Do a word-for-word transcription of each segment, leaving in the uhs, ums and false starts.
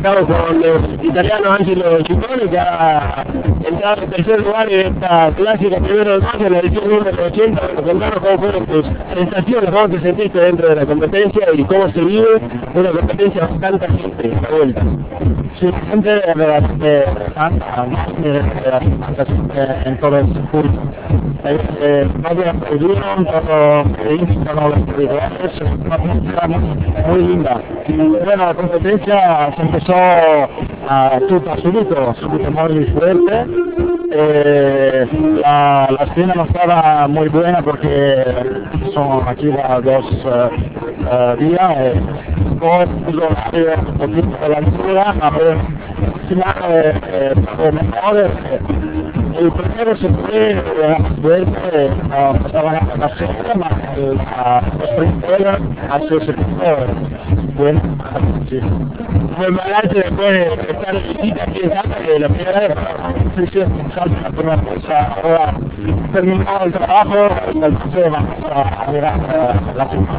destacado con los italianos Angelo Ciccone, que ha entrado en tercer lugar en esta clásica primero de marzo en la edición número ochenta. Contanos cómo fueron tus sensaciones, cómo te sentiste dentro de la competencia y cómo se vive una competencia con tanta gente a la vuelta. Sí, gente relativamente tanta, en todo el circuito. Eh, varios pudieron, todos todos los individuales, una música muy linda. Y bueno, la competencia se empezó a tutto subito, subito muy fuerte. Eh, la, la escena no estaba muy buena porque son aquí a dos uh, uh, días. Eh, después pudo haber un poquito de la altura, a ver, al final eh, eh, fue mejor. Eh, el primero se fue eh, fuerte, no pasaba la segunda, más la sprintera hace ese punto. Bueno, sí. Fue el balance después de estar chiquita aquí en Salta, que la primera vez sí, sí, Salta la primera cosa, ahora terminado el trabajo, entonces vamos a mirar la segunda.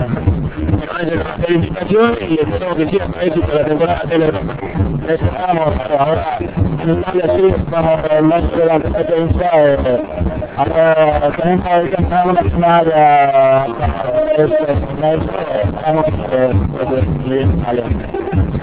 La invitación y esperamos que siga con éxito la temporada de Europa. Esperamos, ahora en Italia sí, estamos en medio de la competencia, eh, ahora tenemos el campeonato nacional para este mes, estamos en Italia.